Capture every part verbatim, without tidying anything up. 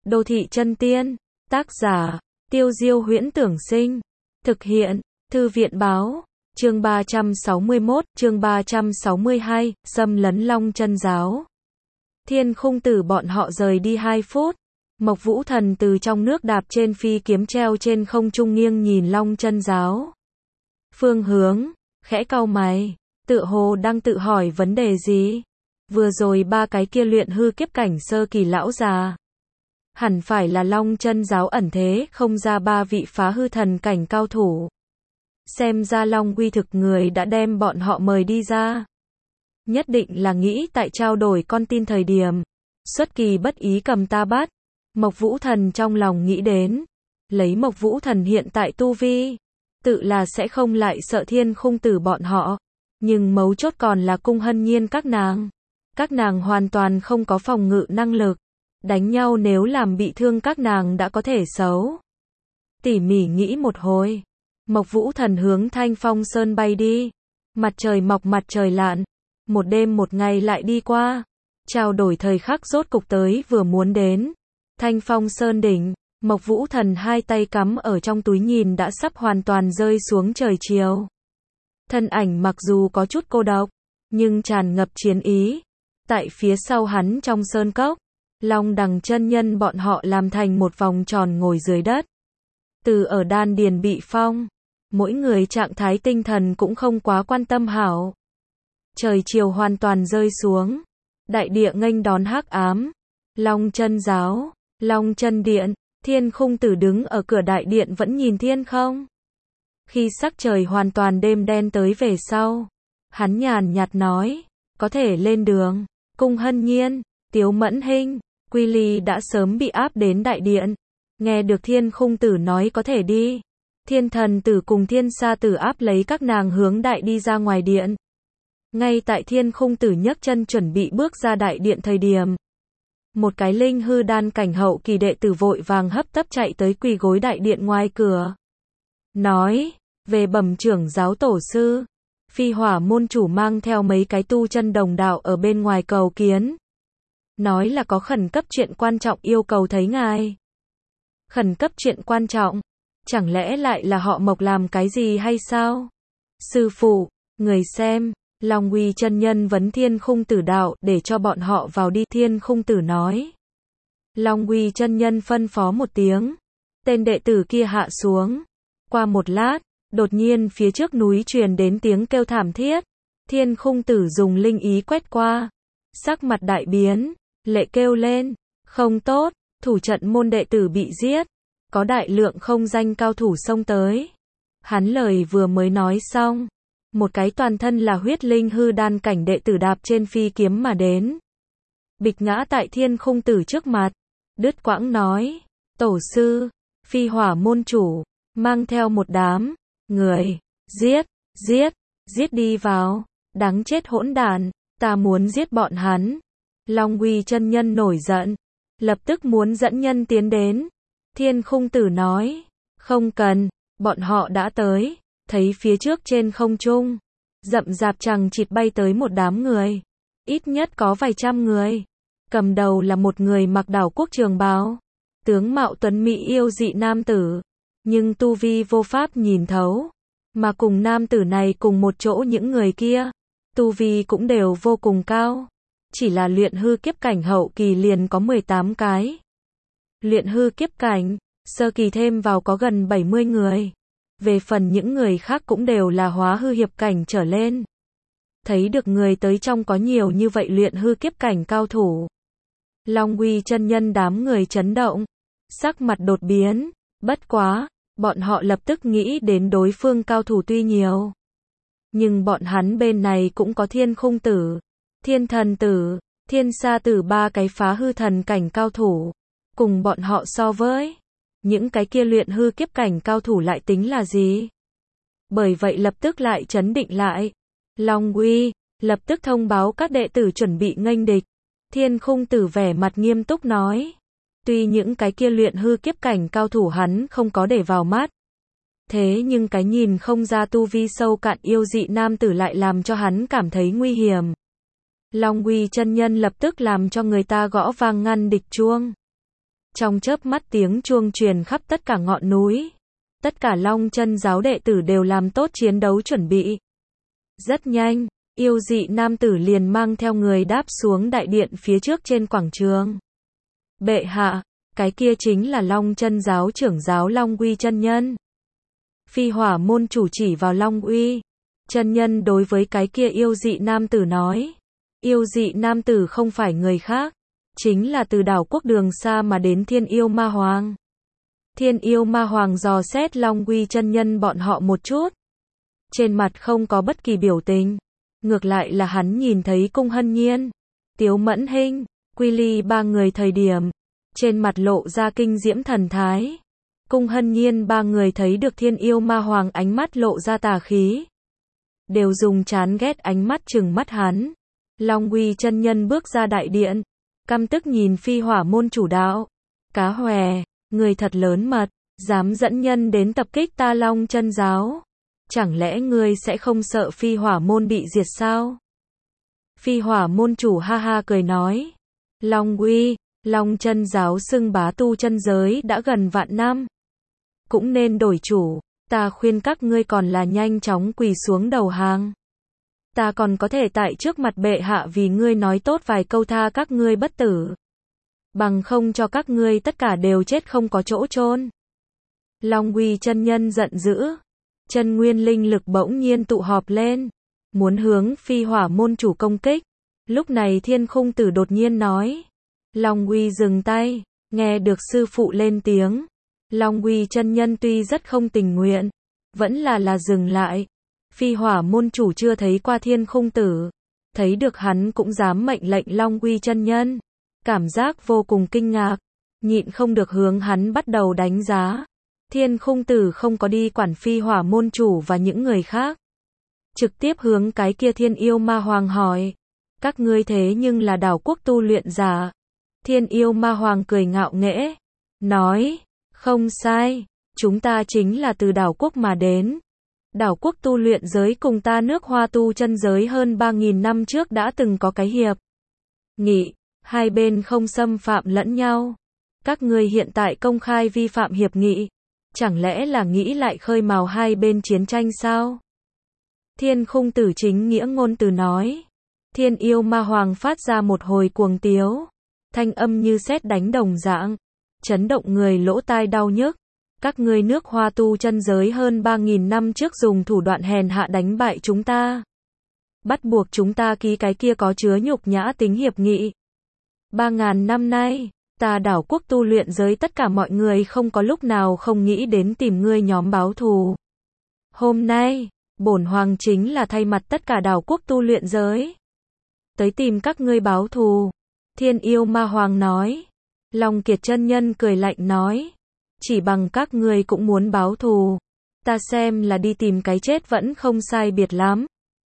Đô thị chân tiên. Tác giả, Tiêu Diêu Huyễn Tưởng Sinh. Thực hiện, Thư viện Báo. Chương ba trăm sáu mươi mốt, chương ba trăm sáu mươi hai, xâm lấn Long Chân giáo. Thiên Khung Tử bọn họ rời đi hai phút. Mộc Vũ Thần từ trong nước đạp trên phi kiếm treo trên không trung nghiêng nhìn Long Chân giáo. Phương hướng, khẽ cau mày, tựa hồ đang tự hỏi vấn đề gì. Vừa rồi ba cái kia luyện hư kiếp cảnh sơ kỳ lão già. Hẳn phải là Long Chân giáo ẩn thế không ra ba vị phá hư thần cảnh cao thủ. Xem ra Long Quy thực người đã đem bọn họ mời đi ra. Nhất định là nghĩ tại trao đổi con tin thời điểm. Xuất kỳ bất ý cầm ta bắt. Mộc Vũ Thần trong lòng nghĩ đến. Lấy Mộc Vũ Thần hiện tại tu vi. Tự là sẽ không lại sợ Thiên Khung Tử bọn họ. Nhưng mấu chốt còn là Cung Hân Nhiên các nàng. Các nàng hoàn toàn không có phòng ngự năng lực. Đánh nhau nếu làm bị thương các nàng đã có thể xấu. Tỉ mỉ nghĩ một hồi. Mộc Vũ Thần hướng Thanh Phong Sơn bay đi. Mặt trời mọc mặt trời lặn. Một đêm một ngày lại đi qua. Trao đổi thời khắc rốt cục tới vừa muốn đến. Thanh Phong Sơn đỉnh. Mộc Vũ Thần hai tay cắm ở trong túi nhìn đã sắp hoàn toàn rơi xuống trời chiều. Thân ảnh mặc dù có chút cô độc. Nhưng tràn ngập chiến ý. Tại phía sau hắn trong sơn cốc. Long Đằng chân nhân bọn họ làm thành một vòng tròn ngồi dưới đất. Từ ở đan điền bị phong. Mỗi người trạng thái tinh thần cũng không quá quan tâm hảo. Trời chiều hoàn toàn rơi xuống. Đại địa nghênh đón hắc ám. Long Chân giáo, Long Chân điện, Thiên Khung Tử đứng ở cửa đại điện vẫn nhìn thiên không. Khi sắc trời hoàn toàn đêm đen tới về sau. Hắn nhàn nhạt nói, có thể lên đường. Cung Hân Nhiên, Tiếu Mẫn Hinh, Quy Ly đã sớm bị áp đến đại điện. Nghe được Thiên Khung Tử nói có thể đi. Thiên Thần Tử cùng Thiên Sa Tử áp lấy các nàng hướng đại đi ra ngoài điện. Ngay tại Thiên Khung Tử nhấc chân chuẩn bị bước ra đại điện thời điểm. Một cái linh hư đan cảnh hậu kỳ đệ tử vội vàng hấp tấp chạy tới quỳ gối đại điện ngoài cửa. Nói, về bẩm trưởng giáo tổ sư. Phi Hỏa môn chủ mang theo mấy cái tu chân đồng đạo ở bên ngoài cầu kiến. Nói là có khẩn cấp chuyện quan trọng yêu cầu thấy ngài. Khẩn cấp chuyện quan trọng? Chẳng lẽ lại là họ Mộc làm cái gì hay sao? Sư phụ, người xem, Long Uy chân nhân vấn Thiên Khung Tử đạo để cho bọn họ vào đi. Thiên Khung Tử nói. Long Uy chân nhân phân phó một tiếng. Tên đệ tử kia hạ xuống. Qua một lát, đột nhiên phía trước núi truyền đến tiếng kêu thảm thiết. Thiên Khung Tử dùng linh ý quét qua. Sắc mặt đại biến, lệ kêu lên. Không tốt, thủ trận môn đệ tử bị giết. Có đại lượng không danh cao thủ xông tới. Hắn lời vừa mới nói xong. Một cái toàn thân là huyết linh hư đan cảnh đệ tử đạp trên phi kiếm mà đến. Bịch ngã tại Thiên Khung Tử trước mặt. Đứt quãng nói. Tổ sư, Phi Hỏa môn chủ, mang theo một đám người. Giết, giết, giết đi vào. Đáng chết hỗn đản, ta muốn giết bọn hắn. Long Uy chân nhân nổi giận. Lập tức muốn dẫn nhân tiến đến. Thiên Khung Tử nói. Không cần, bọn họ đã tới. Thấy phía trước trên không trung. Rậm rạp chằng chịt bay tới một đám người. Ít nhất có vài trăm người. Cầm đầu là một người mặc đảo quốc trường bào. Tướng mạo tuấn mỹ yêu dị nam tử. Nhưng tu vi vô pháp nhìn thấu. Mà cùng nam tử này cùng một chỗ những người kia. Tu vi cũng đều vô cùng cao. Chỉ là luyện hư kiếp cảnh hậu kỳ liền có mười tám cái. Luyện hư kiếp cảnh, sơ kỳ thêm vào có gần bảy mươi người. Về phần những người khác cũng đều là hóa hư hiệp cảnh trở lên. Thấy được người tới trong có nhiều như vậy luyện hư kiếp cảnh cao thủ. Long Uy chân nhân đám người chấn động. Sắc mặt đột biến. Bất quá, bọn họ lập tức nghĩ đến đối phương cao thủ tuy nhiều. Nhưng bọn hắn bên này cũng có Thiên Khung Tử, Thiên Thần Tử, Thiên Sa Tử ba cái phá hư thần cảnh cao thủ. Cùng bọn họ so với những cái kia luyện hư kiếp cảnh cao thủ lại tính là gì? Bởi vậy lập tức lại chấn định lại. Long Uy lập tức thông báo các đệ tử chuẩn bị nghênh địch. Thiên Khung Tử vẻ mặt nghiêm túc nói. Tuy những cái kia luyện hư kiếp cảnh cao thủ hắn không có để vào mắt. Thế nhưng cái nhìn không ra tu vi sâu cạn yêu dị nam tử lại làm cho hắn cảm thấy nguy hiểm. Long Uy chân nhân lập tức làm cho người ta gõ vang ngăn địch chuông. Trong chớp mắt tiếng chuông truyền khắp tất cả ngọn núi. Tất cả Long Chân giáo đệ tử đều làm tốt chiến đấu chuẩn bị. Rất nhanh, yêu dị nam tử liền mang theo người đáp xuống đại điện phía trước trên quảng trường. Bệ hạ, cái kia chính là Long Chân giáo trưởng giáo Long Uy chân nhân. Phi Hỏa môn chủ chỉ vào Long Uy chân nhân đối với cái kia yêu dị nam tử nói. Yêu dị nam tử không phải người khác, chính là từ đảo quốc đường xa mà đến Thiên Yêu Ma Hoàng. Thiên Yêu Ma Hoàng dò xét Long Uy chân nhân bọn họ một chút. Trên mặt không có bất kỳ biểu tình. Ngược lại là hắn nhìn thấy Cung Hân Nhiên, Tiếu Mẫn Hinh, Quy Ly ba người thời điểm. Trên mặt lộ ra kinh diễm thần thái. Cung Hân Nhiên ba người thấy được Thiên Yêu Ma Hoàng ánh mắt lộ ra tà khí. Đều dùng chán ghét ánh mắt trừng mắt hắn. Long Uy chân nhân bước ra đại điện. Căm tức nhìn Phi Hỏa môn chủ đạo. Cá hòe, người thật lớn mật, dám dẫn nhân đến tập kích ta Long Chân giáo. Chẳng lẽ ngươi sẽ không sợ Phi Hỏa môn bị diệt sao? Phi Hỏa môn chủ ha ha cười nói. Long Uy, Long Chân giáo xưng bá tu chân giới đã gần vạn năm. Cũng nên đổi chủ, ta khuyên các ngươi còn là nhanh chóng quỳ xuống đầu hàng. Ta còn có thể tại trước mặt bệ hạ vì ngươi nói tốt vài câu tha các ngươi bất tử. Bằng không cho các ngươi tất cả đều chết không có chỗ chôn. Long Uy chân nhân giận dữ. Chân nguyên linh lực bỗng nhiên tụ họp lên. Muốn hướng Phi Hỏa môn chủ công kích. Lúc này Thiên Khung Tử đột nhiên nói. Long Uy dừng tay. Nghe được sư phụ lên tiếng. Long Uy chân nhân tuy rất không tình nguyện. Vẫn là là dừng lại. Phi Hỏa môn chủ chưa thấy qua Thiên Khung Tử. Thấy được hắn cũng dám mệnh lệnh Long Uy chân nhân. Cảm giác vô cùng kinh ngạc. Nhịn không được hướng hắn bắt đầu đánh giá. Thiên Khung Tử không có đi quản Phi Hỏa môn chủ và những người khác. Trực tiếp hướng cái kia Thiên Yêu Ma Hoàng hỏi. Các ngươi thế nhưng là đảo quốc tu luyện giả. Thiên Yêu Ma Hoàng cười ngạo nghễ. Nói, không sai, chúng ta chính là từ đảo quốc mà đến. Đảo quốc tu luyện giới cùng ta nước Hoa tu chân giới hơn ba nghìn năm trước đã từng có cái hiệp nghị. Hai bên không xâm phạm lẫn nhau. Các ngươi hiện tại công khai vi phạm hiệp nghị. Chẳng lẽ là nghĩ lại khơi mào hai bên chiến tranh sao? Thiên Khung Tử chính nghĩa ngôn từ nói. Thiên Yêu Ma Hoàng phát ra một hồi cuồng tiếu. Thanh âm như sét đánh đồng dạng. Chấn động người lỗ tai đau nhức. Các ngươi nước Hoa tu chân giới hơn ba nghìn năm trước dùng thủ đoạn hèn hạ đánh bại chúng ta. Bắt buộc chúng ta ký cái kia có chứa nhục nhã tính hiệp nghị. Ba ngàn năm nay, ta đảo quốc tu luyện giới tất cả mọi người không có lúc nào không nghĩ đến tìm ngươi nhóm báo thù. Hôm nay, bổn hoàng chính là thay mặt tất cả đảo quốc tu luyện giới. Tới tìm các ngươi báo thù. Thiên Yêu Ma Hoàng nói. Long Kiệt chân nhân cười lạnh nói. Chỉ bằng các ngươi cũng muốn báo thù. Ta xem là đi tìm cái chết vẫn không sai biệt lắm.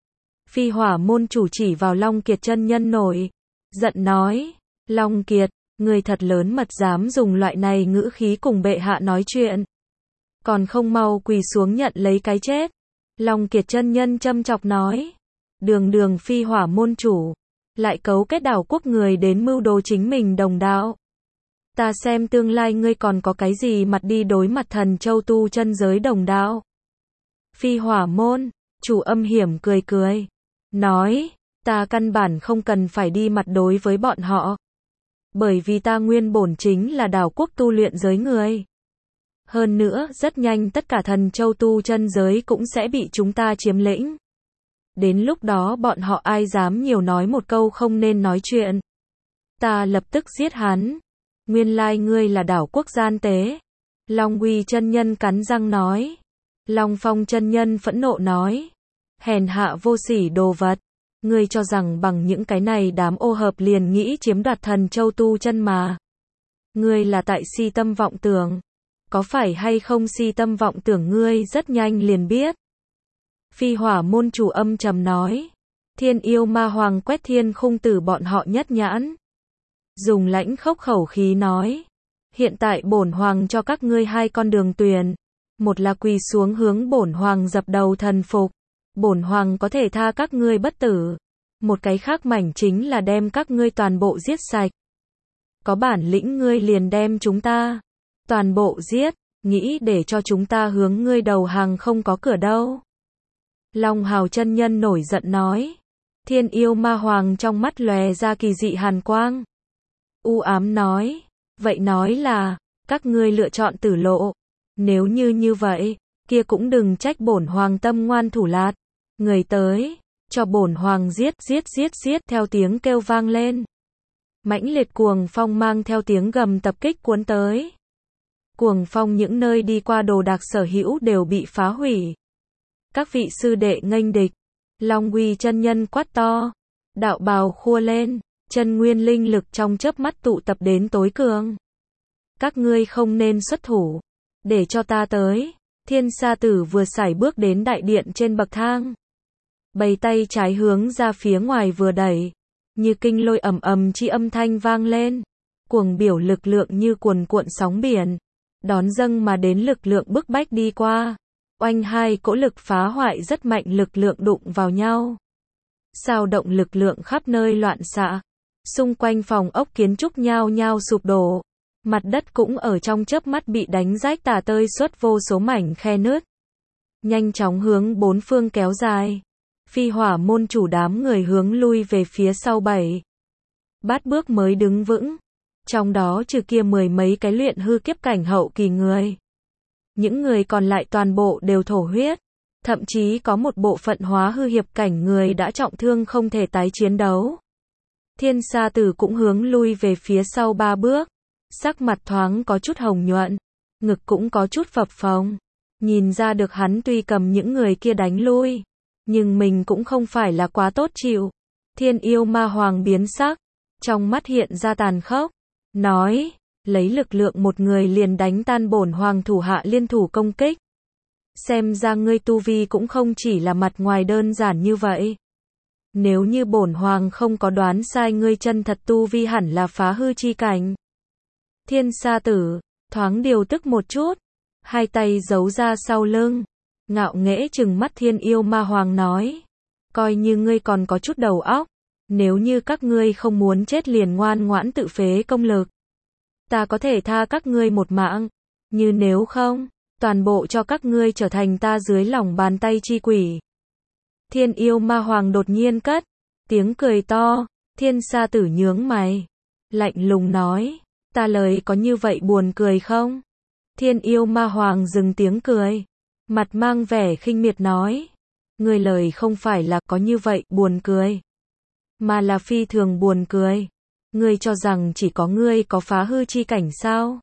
Phi Hỏa môn chủ chỉ vào Long Kiệt chân nhân nổi. Giận nói. Long Kiệt, ngươi thật lớn mật dám dùng loại này ngữ khí cùng bệ hạ nói chuyện. Còn không mau quỳ xuống nhận lấy cái chết. Long Kiệt chân nhân châm chọc nói. Đường đường Phi Hỏa môn chủ. Lại cấu kết đảo quốc người đến mưu đồ chính mình đồng đạo. Ta xem tương lai ngươi còn có cái gì mặt đi đối mặt Thần Châu tu chân giới đồng đạo. Phi Hỏa môn chủ âm hiểm cười cười. Nói, ta căn bản không cần phải đi mặt đối với bọn họ. Bởi vì ta nguyên bổn chính là đảo quốc tu luyện giới người. Hơn nữa, rất nhanh tất cả Thần Châu tu chân giới cũng sẽ bị chúng ta chiếm lĩnh. Đến lúc đó bọn họ ai dám nhiều nói một câu không nên nói chuyện. Ta lập tức giết hắn. Nguyên lai ngươi là đảo quốc gian tế. Long Uy chân nhân cắn răng nói. Long Phong chân nhân phẫn nộ nói. Hèn hạ vô sỉ đồ vật. Ngươi cho rằng bằng những cái này đám ô hợp liền nghĩ chiếm đoạt Thần Châu tu chân mà. Ngươi là tại si tâm vọng tưởng. Có phải hay không si tâm vọng tưởng ngươi rất nhanh liền biết. Phi Hỏa môn chủ âm trầm nói. Thiên Yêu Ma Hoàng quét Thiên Khung Tử bọn họ nhất nhãn. Dùng lãnh khốc khẩu khí nói. Hiện tại bổn hoàng cho các ngươi hai con đường tuyển. Một là quỳ xuống hướng bổn hoàng dập đầu thần phục. Bổn hoàng có thể tha các ngươi bất tử. Một cái khác mảnh chính là đem các ngươi toàn bộ giết sạch. có bản lĩnh ngươi liền đem chúng ta toàn bộ giết, nghĩ để cho chúng ta hướng ngươi đầu hàng không có cửa đâu. Long Hào chân nhân nổi giận nói. Thiên yêu ma hoàng trong mắt lòe ra kỳ dị hàn quang. U ám nói, vậy nói là, các ngươi lựa chọn tử lộ. Nếu như như vậy, kia cũng đừng trách bổn hoàng tâm ngoan thủ lạt. Người tới, cho bổn hoàng giết, giết, giết, giết, theo tiếng kêu vang lên. Mãnh liệt cuồng phong mang theo tiếng gầm tập kích cuốn tới. Cuồng phong những nơi đi qua đồ đạc sở hữu đều bị phá hủy. Các vị sư đệ nghênh địch. Long Uy chân nhân quát to. Đạo bào khua lên, chân nguyên linh lực trong chớp mắt tụ tập đến tối cường. Các ngươi không nên xuất thủ, để cho ta tới. Thiên Sa Tử vừa sải bước đến đại điện trên bậc thang. Bày tay trái hướng ra phía ngoài vừa đẩy, như kinh lôi ầm ầm chi âm thanh vang lên. Cuồng biểu lực lượng như cuồn cuộn sóng biển, đón dâng mà đến lực lượng bức bách đi qua. Oanh hai cỗ lực phá hoại rất mạnh lực lượng đụng vào nhau. Sao động lực lượng khắp nơi loạn xạ. Xung quanh phòng ốc kiến trúc nhao nhao sụp đổ. Mặt đất cũng ở trong chớp mắt bị đánh rách tả tơi xuất vô số mảnh khe nứt. Nhanh chóng hướng bốn phương kéo dài. Phi hỏa môn chủ đám người hướng lui về phía sau bảy bát bước mới đứng vững. Trong đó trừ kia mười mấy cái luyện hư kiếp cảnh hậu kỳ người. Những người còn lại toàn bộ đều thổ huyết. Thậm chí có một bộ phận hóa hư hiệp cảnh người đã trọng thương không thể tái chiến đấu. Thiên Sa Tử cũng hướng lui về phía sau ba bước. Sắc mặt thoáng có chút hồng nhuận. Ngực cũng có chút phập phồng. Nhìn ra được hắn tuy cầm những người kia đánh lui. Nhưng mình cũng không phải là quá tốt chịu. Thiên yêu ma hoàng biến sắc. Trong mắt hiện ra tàn khốc. Nói, lấy lực lượng một người liền đánh tan bổn hoàng thủ hạ liên thủ công kích. Xem ra ngươi tu vi cũng không chỉ là mặt ngoài đơn giản như vậy. Nếu như bổn hoàng không có đoán sai ngươi chân thật tu vi hẳn là phá hư chi cảnh. Thiên Sa Tử, thoáng điều tức một chút. Hai tay giấu ra sau lưng. Ngạo nghễ trừng mắt thiên yêu ma hoàng nói. Coi như ngươi còn có chút đầu óc. Nếu như các ngươi không muốn chết liền ngoan ngoãn tự phế công lực. Ta có thể tha các ngươi một mạng. Như nếu không, toàn bộ cho các ngươi trở thành ta dưới lòng bàn tay chi quỷ. Thiên yêu ma hoàng đột nhiên cất tiếng cười to. Thiên Sa Tử nhướng mày. Lạnh lùng nói. Ta lời có như vậy buồn cười không? Thiên yêu ma hoàng dừng tiếng cười. Mặt mang vẻ khinh miệt nói. Ngươi lời không phải là có như vậy buồn cười. Mà là phi thường buồn cười. Ngươi cho rằng chỉ có ngươi có phá hư chi cảnh sao?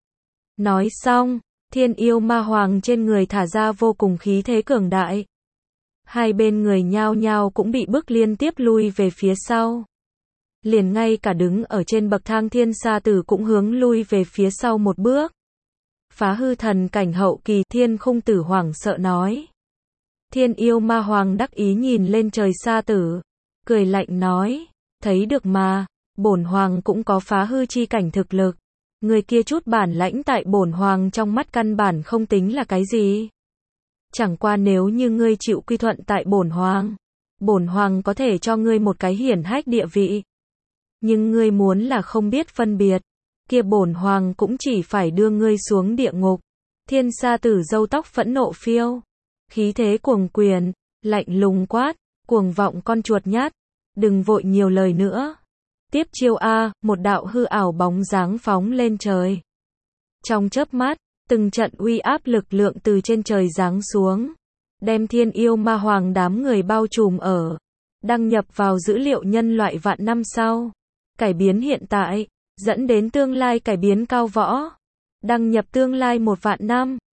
Nói xong, thiên yêu ma hoàng trên người thả ra vô cùng khí thế cường đại. Hai bên người nhao nhao cũng bị bức liên tiếp lui về phía sau. Liền ngay cả đứng ở trên bậc thang Thiên Sa Tử cũng hướng lui về phía sau một bước. Phá hư thần cảnh hậu kỳ. Thiên Khung Tử hoảng sợ nói. Thiên yêu ma hoàng đắc ý nhìn lên trời Sa Tử, cười lạnh nói, thấy được mà, bổn hoàng cũng có phá hư chi cảnh thực lực. Người kia chút bản lãnh tại bổn hoàng trong mắt căn bản không tính là cái gì. Chẳng qua nếu như ngươi chịu quy thuận tại bổn hoàng, bổn hoàng có thể cho ngươi một cái hiển hách địa vị. Nhưng ngươi muốn là không biết phân biệt, kia bổn hoàng cũng chỉ phải đưa ngươi xuống địa ngục. Thiên Sa Tử râu tóc phẫn nộ phiêu, khí thế cuồng quyền, lạnh lùng quát, cuồng vọng con chuột nhát, đừng vội nhiều lời nữa. Tiếp chiêu a, một đạo hư ảo bóng dáng phóng lên trời. Trong chớp mắt, từng trận uy áp lực lượng từ trên trời giáng xuống, đem thiên yêu ma hoàng đám người bao trùm ở, đăng nhập vào dữ liệu nhân loại vạn năm sau, cải biến hiện tại, dẫn đến tương lai cải biến cao võ, đăng nhập tương lai một vạn năm.